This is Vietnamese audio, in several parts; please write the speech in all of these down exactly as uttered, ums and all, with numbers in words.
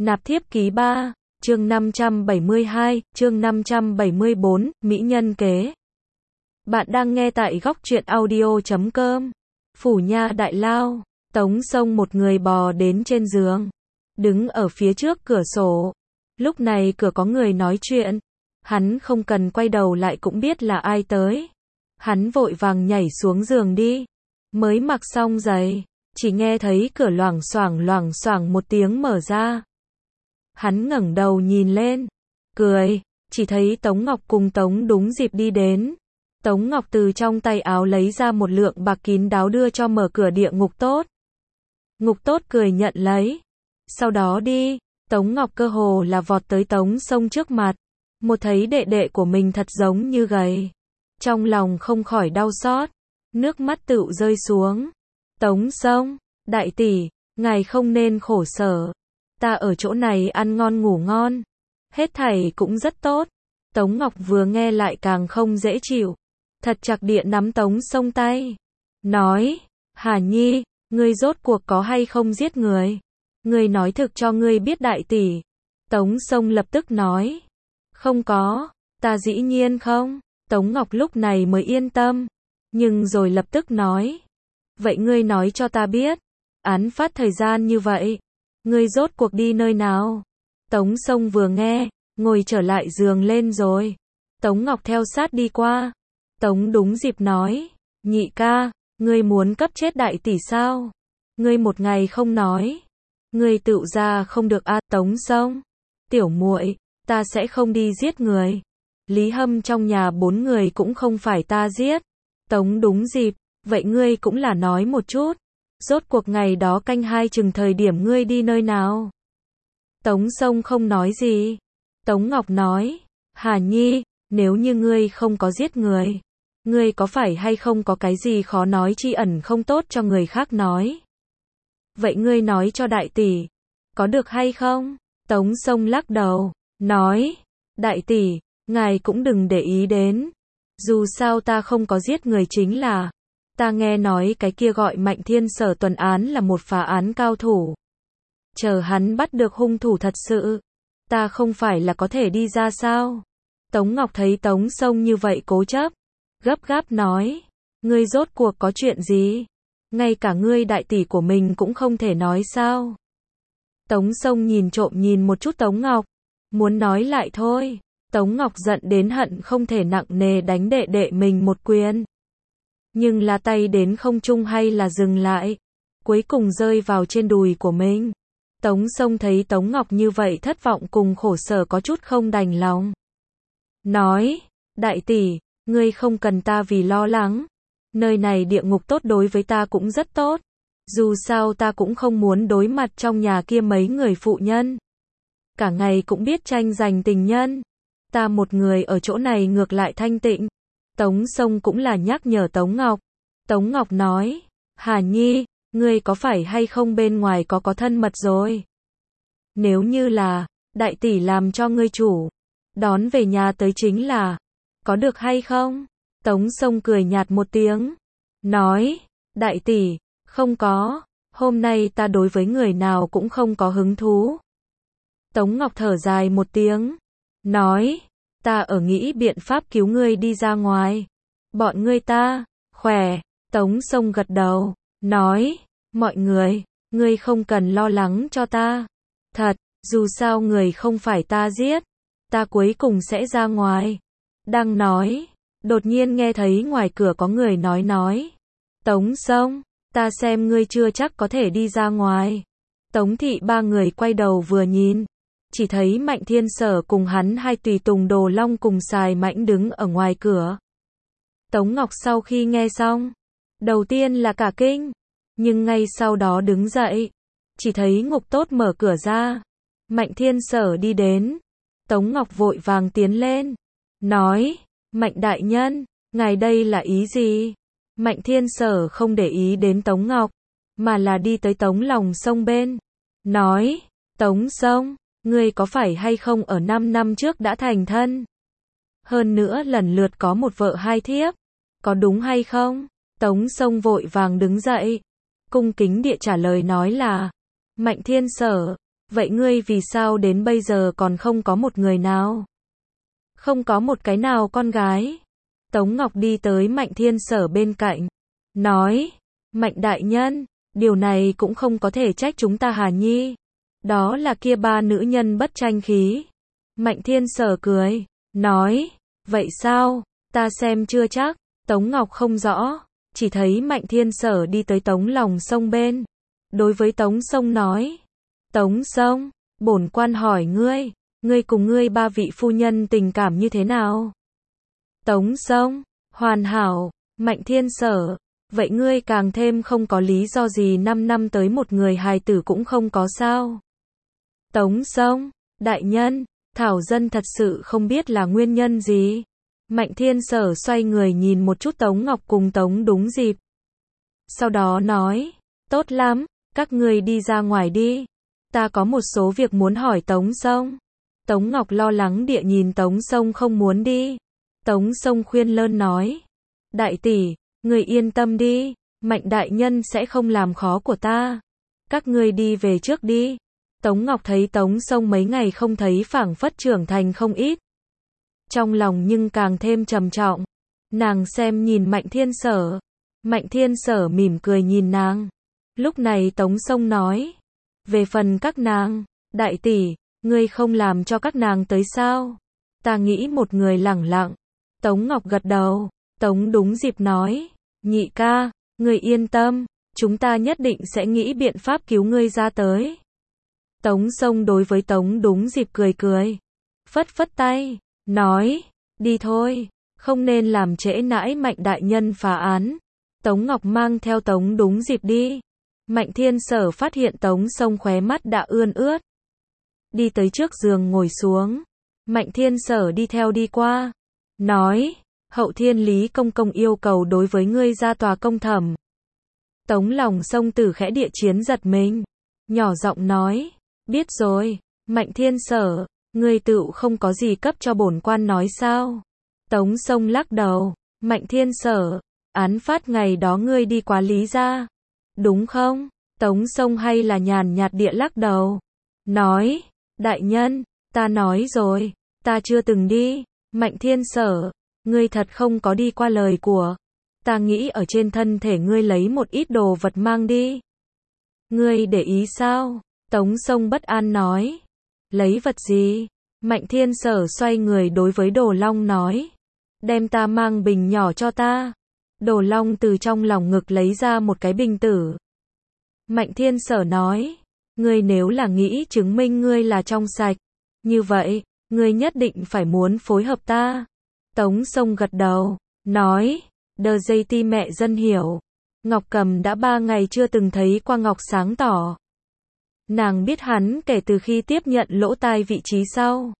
Nạp thiếp ký ba, chương năm trăm bảy mươi hai, chương năm trăm bảy mươi bốn, Mỹ nhân kế. Bạn đang nghe tại góc truyện audio chấm com. Phủ nha đại lao, Tống Sông một người bò đến trên giường, đứng ở phía trước cửa sổ. Lúc này cửa có người nói chuyện, hắn không cần quay đầu lại cũng biết là ai tới. Hắn vội vàng nhảy xuống giường đi, mới mặc xong giày, chỉ nghe thấy cửa loảng xoảng loảng xoảng một tiếng mở ra. Hắn ngẩng đầu nhìn lên, cười, chỉ thấy Tống Ngọc cùng Tống Đúng Dịp đi đến. Tống Ngọc từ trong tay áo lấy ra một lượng bạc kín đáo đưa cho mở cửa địa ngục tốt. Ngục tốt cười nhận lấy. Sau đó đi, Tống Ngọc cơ hồ là vọt tới Tống Sông trước mặt. Một thấy đệ đệ của mình thật giống như gầy. Trong lòng không khỏi đau xót, nước mắt tựu rơi xuống. Tống Sông, đại tỷ, ngài không nên khổ sở. Ta ở chỗ này ăn ngon ngủ ngon, hết thảy cũng rất tốt. Tống Ngọc vừa nghe lại càng không dễ chịu, thật chặt địa nắm Tống Sông tay, nói, Hà Nhi, ngươi rốt cuộc có hay không giết người? Ngươi nói thực cho ngươi biết đại tỷ. Tống Sông lập tức nói, không có, ta dĩ nhiên không. Tống Ngọc lúc này mới yên tâm, nhưng rồi lập tức nói, vậy ngươi nói cho ta biết, án phát thời gian như vậy, ngươi rốt cuộc đi nơi nào? Tống Sông vừa nghe, ngồi trở lại giường lên rồi. Tống Ngọc theo sát đi qua. Tống Đúng Dịp nói, nhị ca, ngươi muốn cấp chết đại tỷ sao? Ngươi một ngày không nói, ngươi tựu ra không được a. À, Tống Sông, tiểu muội, ta sẽ không đi giết người. Lý Hâm trong nhà bốn người cũng không phải ta giết. Tống Đúng Dịp, vậy ngươi cũng là nói một chút. Rốt cuộc ngày đó canh hai chừng thời điểm ngươi đi nơi nào? Tống Sông không nói gì. Tống Ngọc nói, Hà Nhi, nếu như ngươi không có giết người, ngươi có phải hay không có cái gì khó nói chi ẩn không tốt cho người khác nói? Vậy ngươi nói cho đại tỷ, có được hay không? Tống Sông lắc đầu, nói, đại tỷ, ngài cũng đừng để ý đến. Dù sao ta không có giết người chính là, ta nghe nói cái kia gọi Mạnh Thiên Sở tuần án là một phá án cao thủ. Chờ hắn bắt được hung thủ thật sự, ta không phải là có thể đi ra sao? Tống Ngọc thấy Tống Sông như vậy cố chấp, gấp gáp nói, ngươi rốt cuộc có chuyện gì? Ngay cả ngươi đại tỷ của mình cũng không thể nói sao? Tống Sông nhìn trộm nhìn một chút Tống Ngọc, muốn nói lại thôi. Tống Ngọc giận đến hận không thể nặng nề đánh đệ đệ mình một quyền. Nhưng là tay đến không trung hay là dừng lại, cuối cùng rơi vào trên đùi của mình. Tống Sông thấy Tống Ngọc như vậy thất vọng cùng khổ sở có chút không đành lòng. Nói, đại tỷ, ngươi không cần ta vì lo lắng. Nơi này địa ngục tốt đối với ta cũng rất tốt. Dù sao ta cũng không muốn đối mặt trong nhà kia mấy người phụ nhân. Cả ngày cũng biết tranh giành tình nhân. Ta một người ở chỗ này ngược lại thanh tịnh. Tống Sông cũng là nhắc nhở Tống Ngọc. Tống Ngọc nói, Hà Nhi, ngươi có phải hay không bên ngoài có có thân mật rồi? Nếu như là, đại tỷ làm cho ngươi chủ, đón về nhà tới chính là, có được hay không? Tống Sông cười nhạt một tiếng, nói, đại tỷ, không có, hôm nay ta đối với người nào cũng không có hứng thú. Tống Ngọc thở dài một tiếng, nói, ta ở nghĩ biện pháp cứu ngươi đi ra ngoài. Bọn ngươi ta, khỏe. Tống Sông gật đầu, nói, mọi người, ngươi không cần lo lắng cho ta. Thật, dù sao người không phải ta giết, ta cuối cùng sẽ ra ngoài. Đang nói, đột nhiên nghe thấy ngoài cửa có người nói nói. Tống Sông, ta xem ngươi chưa chắc có thể đi ra ngoài. Tống thị ba người quay đầu vừa nhìn, chỉ thấy Mạnh Thiên Sở cùng hắn hai tùy tùng Đồ Long cùng Xài Mãnh đứng ở ngoài cửa. Tống Ngọc sau khi nghe xong, đầu tiên là cả kinh, nhưng ngay sau đó đứng dậy, chỉ thấy Ngục Tốt mở cửa ra. Mạnh Thiên Sở đi đến, Tống Ngọc vội vàng tiến lên, nói, Mạnh đại nhân, ngài đây là ý gì? Mạnh Thiên Sở không để ý đến Tống Ngọc, mà là đi tới Tống Lòng Sông bên, nói, Tống Sông, ngươi có phải hay không ở năm năm trước đã thành thân? Hơn nữa lần lượt có một vợ hai thiếp, có đúng hay không? Tống Sông vội vàng đứng dậy, cung kính địa trả lời nói là, Mạnh Thiên Sở, vậy ngươi vì sao đến bây giờ còn không có một người nào? Không có một cái nào con gái. Tống Ngọc đi tới Mạnh Thiên Sở bên cạnh, nói, Mạnh đại nhân, điều này cũng không có thể trách chúng ta Hà Nhi. Đó là kia ba nữ nhân bất tranh khí. Mạnh Thiên Sở cười, nói, vậy sao, ta xem chưa chắc. Tống Ngọc không rõ, chỉ thấy Mạnh Thiên Sở đi tới Tống Lòng Sông bên. Đối với Tống Sông nói, Tống Sông, bổn quan hỏi ngươi, ngươi cùng ngươi ba vị phu nhân tình cảm như thế nào? Tống Sông, hoàn hảo. Mạnh Thiên Sở, vậy ngươi càng thêm không có lý do gì năm năm tới một người hài tử cũng không có sao? Tống Sông, đại nhân, Thảo dân thật sự không biết là nguyên nhân gì. Mạnh Thiên Sở xoay người nhìn một chút Tống Ngọc cùng Tống Đúng Dịp. Sau đó nói, tốt lắm, các ngươi đi ra ngoài đi. Ta có một số việc muốn hỏi Tống Sông. Tống Ngọc lo lắng địa nhìn Tống Sông không muốn đi. Tống Sông khuyên lơn nói, đại tỷ, người yên tâm đi, Mạnh đại nhân sẽ không làm khó của ta. Các ngươi đi về trước đi. Tống Ngọc thấy Tống Sông mấy ngày không thấy phảng phất trưởng thành không ít. Trong lòng nhưng càng thêm trầm trọng. Nàng xem nhìn Mạnh Thiên Sở. Mạnh Thiên Sở mỉm cười nhìn nàng. Lúc này Tống Sông nói, về phần các nàng, đại tỷ, ngươi không làm cho các nàng tới sao? Ta nghĩ một người lẳng lặng. Tống Ngọc gật đầu. Tống Đúng Dịp nói, nhị ca, ngươi yên tâm, chúng ta nhất định sẽ nghĩ biện pháp cứu ngươi ra tới. Tống Sông đối với Tống Đúng Dịp cười cười, phất phất tay, nói, đi thôi, không nên làm trễ nãi Mạnh đại nhân phá án. Tống Ngọc mang theo Tống Đúng Dịp đi. Mạnh Thiên Sở phát hiện Tống Sông khóe mắt đã ươn ướt. Đi tới trước giường ngồi xuống. Mạnh Thiên Sở đi theo đi qua. Nói, Hậu Thiên Lý Công Công yêu cầu đối với ngươi ra tòa công thẩm. Tống Lòng Sông Tử khẽ địa chiến giật mình. Nhỏ giọng nói, biết rồi, Mạnh Thiên Sở, ngươi tựu không có gì cấp cho bổn quan nói sao? Tống Sông lắc đầu, Mạnh Thiên Sở, án phát ngày đó ngươi đi quá Lý gia, đúng không? Tống Sông hay là nhàn nhạt địa lắc đầu. Nói, đại nhân, ta nói rồi, ta chưa từng đi. Mạnh Thiên Sở, ngươi thật không có đi qua lời của. Ta nghĩ ở trên thân thể ngươi lấy một ít đồ vật mang đi. Ngươi để ý sao? Tống Sông bất an nói. Lấy vật gì? Mạnh Thiên Sở xoay người đối với Đồ Long nói. Đem ta mang bình nhỏ cho ta. Đồ Long từ trong lòng ngực lấy ra một cái bình tử. Mạnh Thiên Sở nói. Ngươi nếu là nghĩ chứng minh ngươi là trong sạch, như vậy, ngươi nhất định phải muốn phối hợp ta. Tống Sông gật đầu, nói, đờ dây ti mẹ dân hiểu. Ngọc Cầm đã ba ngày chưa từng thấy qua Ngọc sáng tỏ. Nàng biết hắn kể từ khi tiếp nhận lỗ tai vị trí sau.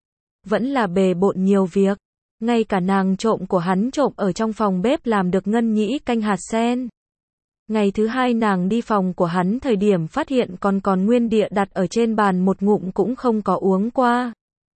Vẫn là bề bộn nhiều việc. Ngay cả nàng trộm của hắn trộm ở trong phòng bếp làm được ngân nhĩ canh hạt sen. Ngày thứ hai nàng đi phòng của hắn thời điểm phát hiện còn còn nguyên địa đặt ở trên bàn một ngụm cũng không có uống qua.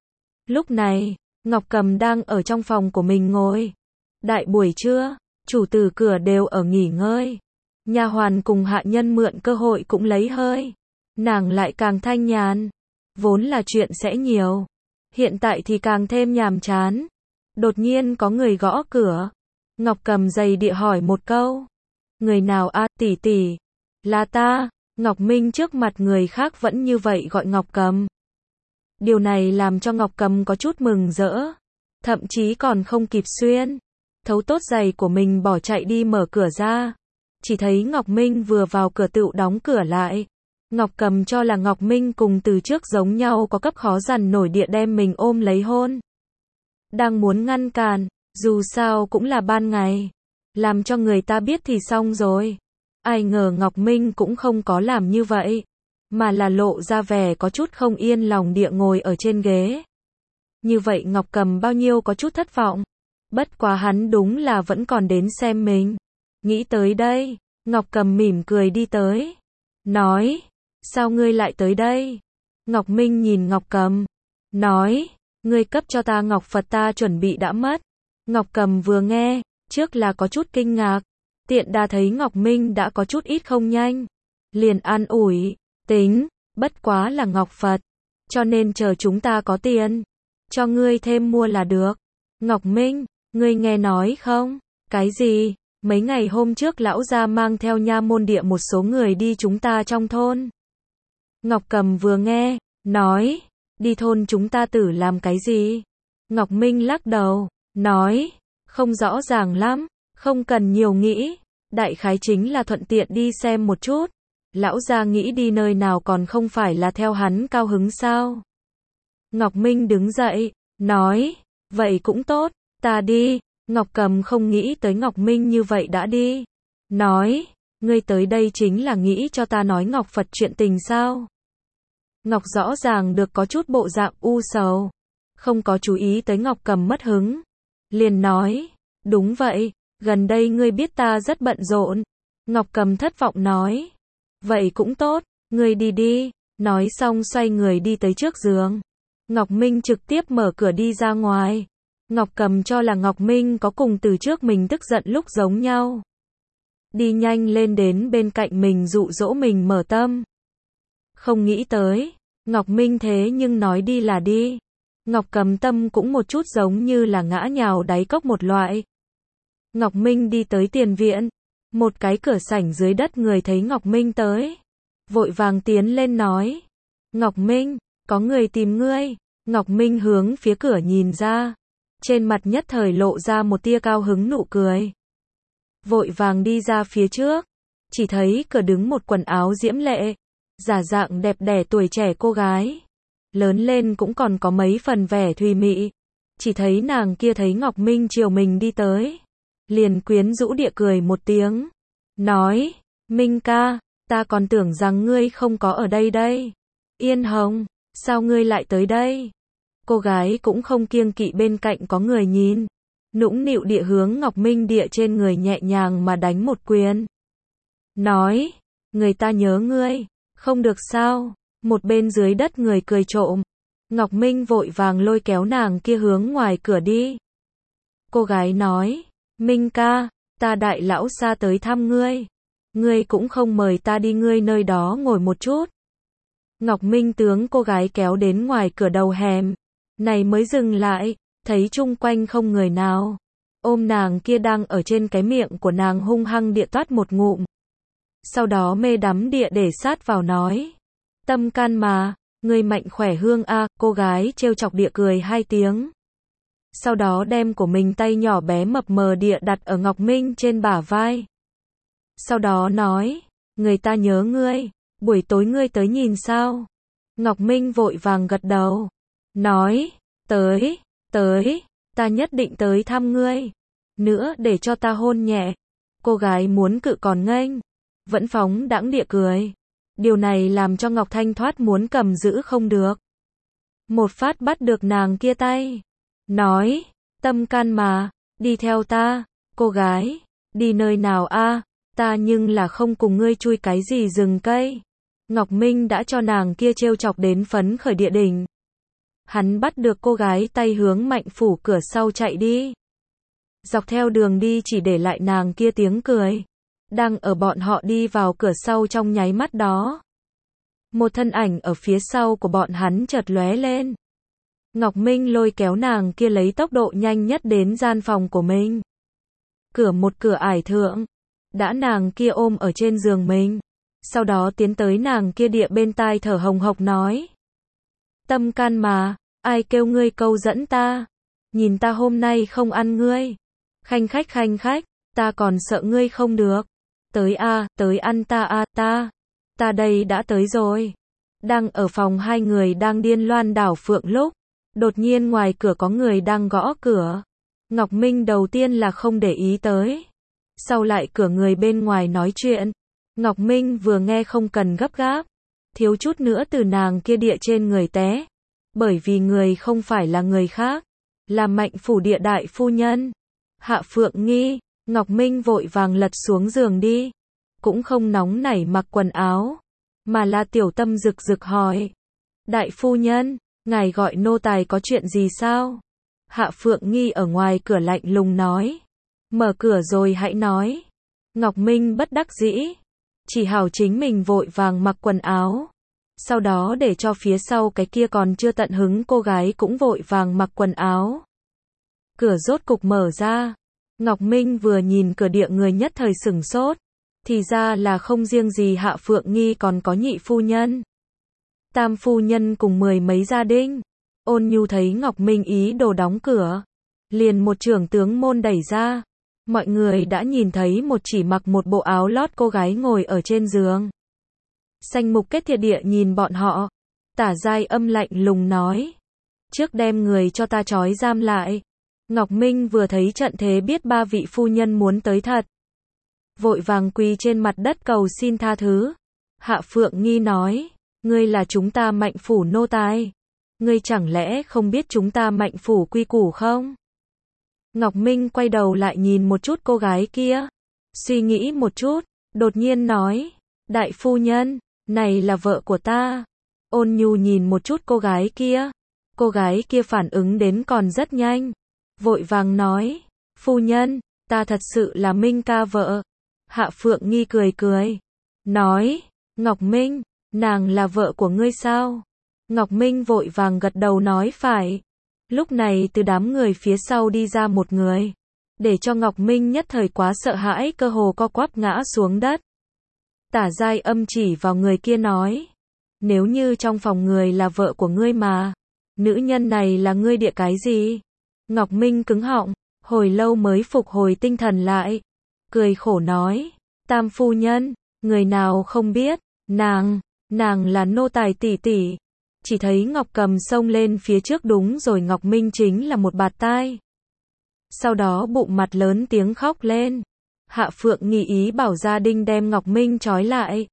Lúc này, Ngọc Cầm đang ở trong phòng của mình ngồi. Đại buổi trưa, chủ tử cửa đều ở nghỉ ngơi. Nha hoàn cùng hạ nhân mượn cơ hội cũng lấy hơi. Nàng lại càng thanh nhàn. Vốn là chuyện sẽ nhiều. Hiện tại thì càng thêm nhàm chán. Đột nhiên có người gõ cửa. Ngọc Cầm dày địa hỏi một câu. Người nào a? À, tỷ tỷ. Là ta. Ngọc Minh trước mặt người khác vẫn như vậy gọi Ngọc Cầm. Điều này làm cho Ngọc Cầm có chút mừng rỡ. Thậm chí còn không kịp xuyên thấu tốt giày của mình bỏ chạy đi mở cửa ra. Chỉ thấy Ngọc Minh vừa vào cửa tựu đóng cửa lại. Ngọc Cầm cho là Ngọc Minh cùng từ trước giống nhau có cấp khó dằn nổi địa đem mình ôm lấy hôn. Đang muốn ngăn cản, dù sao cũng là ban ngày. Làm cho người ta biết thì xong rồi. Ai ngờ Ngọc Minh cũng không có làm như vậy. Mà là lộ ra vẻ có chút không yên lòng địa ngồi ở trên ghế. Như vậy Ngọc Cầm bao nhiêu có chút thất vọng. Bất quá hắn đúng là vẫn còn đến xem mình. Nghĩ tới đây, Ngọc Cầm mỉm cười đi tới. Nói, sao ngươi lại tới đây? Ngọc Minh nhìn Ngọc Cầm. Nói, ngươi cấp cho ta Ngọc Phật ta chuẩn bị đã mất. Ngọc Cầm vừa nghe, trước là có chút kinh ngạc. Tiện đà thấy Ngọc Minh đã có chút ít không nhanh. Liền an ủi, tính, Bất quá là ngọc Phật. Cho nên chờ chúng ta có tiền, cho ngươi thêm mua là được. Ngọc Minh, ngươi nghe nói không? Cái gì? Mấy ngày hôm trước lão gia mang theo nha môn địa một số người đi chúng ta trong thôn. Ngọc Cầm vừa nghe, nói, đi thôn chúng ta tử làm cái gì? Ngọc Minh lắc đầu, nói, không rõ ràng lắm, không cần nhiều nghĩ, đại khái chính là thuận tiện đi xem một chút. Lão gia nghĩ đi nơi nào còn không phải là theo hắn cao hứng sao? Ngọc Minh đứng dậy, nói, vậy cũng tốt, ta đi. Ngọc Cầm không nghĩ tới Ngọc Minh như vậy đã đi. Nói, ngươi tới đây chính là nghĩ cho ta nói Ngọc Phật chuyện tình sao? Ngọc rõ ràng được có chút bộ dạng u sầu, không có chú ý tới Ngọc Cầm mất hứng. Liền nói, đúng vậy, gần đây ngươi biết ta rất bận rộn. Ngọc Cầm thất vọng nói, vậy cũng tốt, ngươi đi đi. Nói xong xoay người đi tới trước giường. Ngọc Minh trực tiếp mở cửa đi ra ngoài. Ngọc Cầm cho là Ngọc Minh có cùng từ trước mình tức giận lúc giống nhau. Đi nhanh lên đến bên cạnh mình dụ dỗ mình mở tâm. Không nghĩ tới, Ngọc Minh thế nhưng nói đi là đi. Ngọc Cầm tâm cũng một chút giống như là ngã nhào đáy cốc một loại. Ngọc Minh đi tới tiền viện. Một cái cửa sảnh dưới đất người thấy Ngọc Minh tới. Vội vàng tiến lên nói. Ngọc Minh, có người tìm ngươi. Ngọc Minh hướng phía cửa nhìn ra. Trên mặt nhất thời lộ ra một tia cao hứng nụ cười. Vội vàng đi ra phía trước. Chỉ thấy cửa đứng một quần áo diễm lệ. Giả dạng đẹp đẽ tuổi trẻ cô gái. Lớn lên cũng còn có mấy phần vẻ thùy mị. Chỉ thấy nàng kia thấy Ngọc Minh chiều mình đi tới. Liền quyến rũ địa cười một tiếng. Nói, Minh ca, ta còn tưởng rằng ngươi không có ở đây đây. Yên Hồng, sao ngươi lại tới đây? Cô gái cũng không kiêng kỵ bên cạnh có người nhìn. Nũng nịu địa hướng Ngọc Minh địa trên người nhẹ nhàng mà đánh một quyền. Nói, người ta nhớ ngươi, không được sao? Một bên dưới đất người cười trộm. Ngọc Minh vội vàng lôi kéo nàng kia hướng ngoài cửa đi. Cô gái nói, Minh ca, ta đại lão xa tới thăm ngươi. Ngươi cũng không mời ta đi ngươi nơi đó ngồi một chút. Ngọc Minh tướng cô gái kéo đến ngoài cửa đầu hẻm. Này mới dừng lại, thấy chung quanh không người nào. Ôm nàng kia đang ở trên cái miệng của nàng hung hăng địa toát một ngụm. Sau đó mê đắm địa để sát vào nói. Tâm can mà, ngươi mạnh khỏe hương a, cô gái trêu chọc địa cười hai tiếng. Sau đó đem của mình tay nhỏ bé mập mờ địa đặt ở Ngọc Minh trên bả vai. Sau đó nói, người ta nhớ ngươi, buổi tối ngươi tới nhìn sao? Ngọc Minh vội vàng gật đầu. Nói, tới, tới, ta nhất định tới thăm ngươi. Nữa để cho ta hôn nhẹ. Cô gái muốn cự còn nghênh. Vẫn phóng đãng địa cười. Điều này làm cho Ngọc Thanh thoát muốn cầm giữ không được. Một phát bắt được nàng kia tay. Nói, tâm can mà, đi theo ta. Cô gái, đi nơi nào a? Ta nhưng là không cùng ngươi chui cái gì rừng cây. Ngọc Minh đã cho nàng kia trêu chọc đến phấn khởi địa đỉnh. Hắn bắt được cô gái tay hướng mạnh phủ cửa sau chạy đi. Dọc theo đường đi chỉ để lại nàng kia tiếng cười. Đang ở bọn họ đi vào cửa sau trong nháy mắt đó. Một thân ảnh ở phía sau của bọn hắn chợt lóe lên. Ngọc Minh lôi kéo nàng kia lấy tốc độ nhanh nhất đến gian phòng của mình. Cửa một cửa ải thượng. Đã nàng kia ôm ở trên giường mình. Sau đó tiến tới nàng kia địa bên tai thở hồng hộc nói. Tâm can mà, ai kêu ngươi câu dẫn ta? Nhìn ta hôm nay không ăn ngươi. Khanh khách khanh khách, ta còn sợ ngươi không được. Tới a, tới ăn ta a, ta. Ta đây đã tới rồi. Đang ở phòng hai người đang điên loan đảo phượng lúc. Đột nhiên ngoài cửa có người đang gõ cửa. Ngọc Minh đầu tiên là không để ý tới. Sau lại cửa người bên ngoài nói chuyện. Ngọc Minh vừa nghe không cần gấp gáp. Thiếu chút nữa từ nàng kia địa trên người té. Bởi vì người không phải là người khác. Là Mạnh phủ địa đại phu nhân. Hạ Phượng Nghi. Ngọc Minh vội vàng lật xuống giường đi. Cũng không nóng nảy mặc quần áo. Mà là tiểu tâm rực rực hỏi. Đại phu nhân, ngài gọi nô tài có chuyện gì sao? Hạ Phượng Nghi ở ngoài cửa lạnh lùng nói. Mở cửa rồi hãy nói. Ngọc Minh bất đắc dĩ. Chỉ hảo chính mình vội vàng mặc quần áo. Sau đó để cho phía sau cái kia còn chưa tận hứng cô gái cũng vội vàng mặc quần áo. Cửa rốt cục mở ra. Ngọc Minh vừa nhìn cửa địa người nhất thời sửng sốt. Thì ra là không riêng gì Hạ Phượng Nghi còn có nhị phu nhân. Tam phu nhân cùng mười mấy gia đình. Ôn Nhu thấy Ngọc Minh ý đồ đóng cửa. Liền một trưởng tướng môn đẩy ra. Mọi người đã nhìn thấy một chỉ mặc một bộ áo lót cô gái ngồi ở trên giường. Sanh Mục Kết Thiệt Địa nhìn bọn họ. Tả Giai Âm lạnh lùng nói. Trước đem người cho ta trói giam lại. Ngọc Minh vừa thấy trận thế biết ba vị phu nhân muốn tới thật. Vội vàng quỳ trên mặt đất cầu xin tha thứ. Hạ Phượng Nghi nói. Ngươi là chúng ta Mạnh phủ nô tài. Ngươi chẳng lẽ không biết chúng ta Mạnh phủ quy củ không? Ngọc Minh quay đầu lại nhìn một chút cô gái kia. Suy nghĩ một chút. Đột nhiên nói. Đại phu nhân. Này là vợ của ta. Ôn Nhu nhìn một chút cô gái kia. Cô gái kia phản ứng đến còn rất nhanh. Vội vàng nói. Phu nhân. Ta thật sự là Minh ca vợ. Hạ Phượng Nghi cười cười. Nói. Ngọc Minh. Nàng là vợ của ngươi sao? Ngọc Minh vội vàng gật đầu nói phải. Lúc này từ đám người phía sau đi ra một người. Để cho Ngọc Minh nhất thời quá sợ hãi cơ hồ co quắp ngã xuống đất. Tả Giai Âm chỉ vào người kia nói. Nếu như trong phòng người là vợ của ngươi mà. Nữ nhân này là ngươi địa cái gì? Ngọc Minh cứng họng. Hồi lâu mới phục hồi tinh thần lại. Cười khổ nói. Tam phu nhân. Người nào không biết. Nàng. Nàng là nô tài tỷ tỷ. Chỉ thấy Ngọc Cầm xông lên phía trước đúng rồi Ngọc Minh chính là một bạt tai. Sau đó bụng mặt lớn tiếng khóc lên. Hạ Phượng Nghi ý bảo gia đình đem Ngọc Minh trói lại.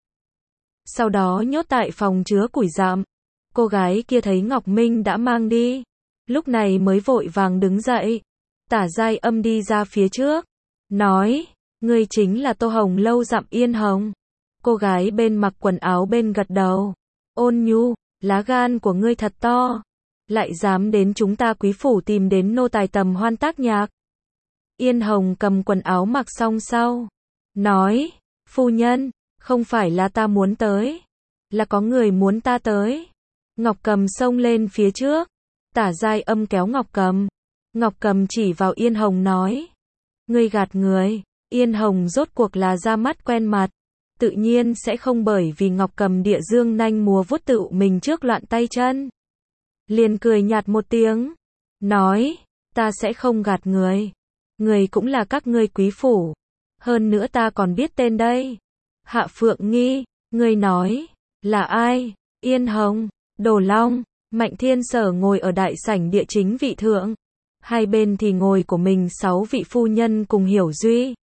Sau đó nhốt tại phòng chứa củi rậm. Cô gái kia thấy Ngọc Minh đã mang đi. Lúc này mới vội vàng đứng dậy. Tả Giai Âm đi ra phía trước. Nói. Ngươi chính là Tô Hồng Lâu dặm Yên Hồng. Cô gái bên mặc quần áo bên gật đầu. Ôn Nhu. Lá gan của ngươi thật to. Lại dám đến chúng ta quý phủ tìm đến nô tài tầm hoan tác nhạc. Yên Hồng cầm quần áo mặc xong sau. Nói. Phu nhân. Không phải là ta muốn tới. Là có người muốn ta tới. Ngọc Cầm xông lên phía trước. Tả Giai Âm kéo Ngọc Cầm. Ngọc Cầm chỉ vào Yên Hồng nói. Ngươi gạt người. Yên Hồng rốt cuộc là ra mắt quen mặt. Tự nhiên sẽ không bởi vì Ngọc Cầm địa dương nanh múa vuốt tự mình trước loạn tay chân. Liền cười nhạt một tiếng. Nói. Ta sẽ không gạt người. Người cũng là các ngươi quý phủ. Hơn nữa ta còn biết tên đây. Hạ Phượng Nghi. Ngươi nói. Là ai? Yên Hồng. Đồ Long. Mạnh Thiên Sở ngồi ở đại sảnh địa chính vị thượng. Hai bên thì ngồi của mình sáu vị phu nhân cùng Hiểu Duy.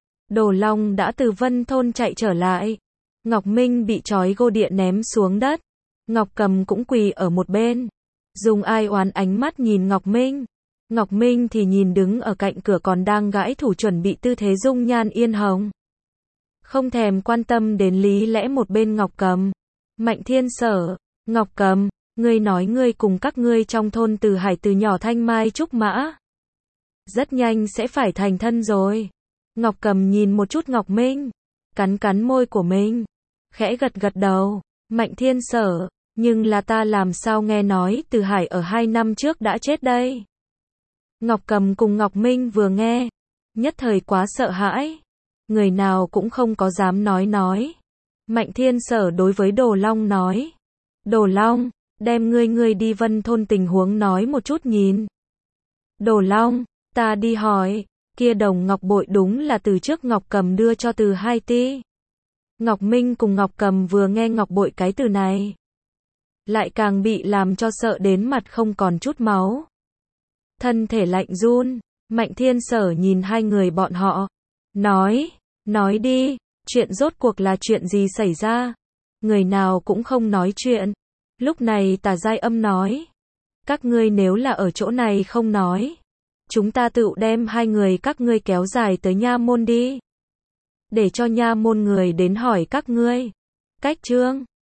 Đồ Long đã từ Vân Thôn chạy trở lại. Ngọc Minh bị trói gô địa ném xuống đất. Ngọc Cầm cũng quỳ ở một bên. Dùng ai oán ánh mắt nhìn Ngọc Minh. Ngọc Minh thì nhìn đứng ở cạnh cửa còn đang gãi thủ chuẩn bị tư thế dung nhan Yên Hồng. Không thèm quan tâm đến lý lẽ một bên Ngọc Cầm. Mạnh Thiên Sở. Ngọc Cầm. Ngươi nói ngươi cùng các ngươi trong thôn Từ Hải từ nhỏ thanh mai trúc mã. Rất nhanh sẽ phải thành thân rồi. Ngọc Cầm nhìn một chút Ngọc Minh. Cắn cắn môi của mình. Khẽ gật gật đầu. Mạnh Thiên Sở. Nhưng là ta làm sao nghe nói Từ Hải ở hai năm trước đã chết đây. Ngọc Cầm cùng Ngọc Minh vừa nghe. Nhất thời quá sợ hãi. Người nào cũng không có dám nói nói. Mạnh Thiên Sở đối với Đồ Long nói. Đồ Long. Đem ngươi ngươi đi Vân Thôn tình huống nói một chút nhìn. Đồ Long. Ta đi hỏi. Kia đồng ngọc bội đúng là từ trước Ngọc Cầm đưa cho Từ Hai ti. Ngọc Minh cùng Ngọc Cầm vừa nghe ngọc bội cái từ này. Lại càng bị làm cho sợ đến mặt không còn chút máu. Thân thể lạnh run. Mạnh Thiên Sở nhìn hai người bọn họ. Nói. Nói đi. Chuyện rốt cuộc là chuyện gì xảy ra. Người nào cũng không nói chuyện. Lúc này Tả Giai Âm nói. Các ngươi nếu là ở chỗ này không nói. Chúng ta tự đem hai người các ngươi kéo dài tới nha môn đi. Để cho nha môn người đến hỏi các ngươi. Cách chương.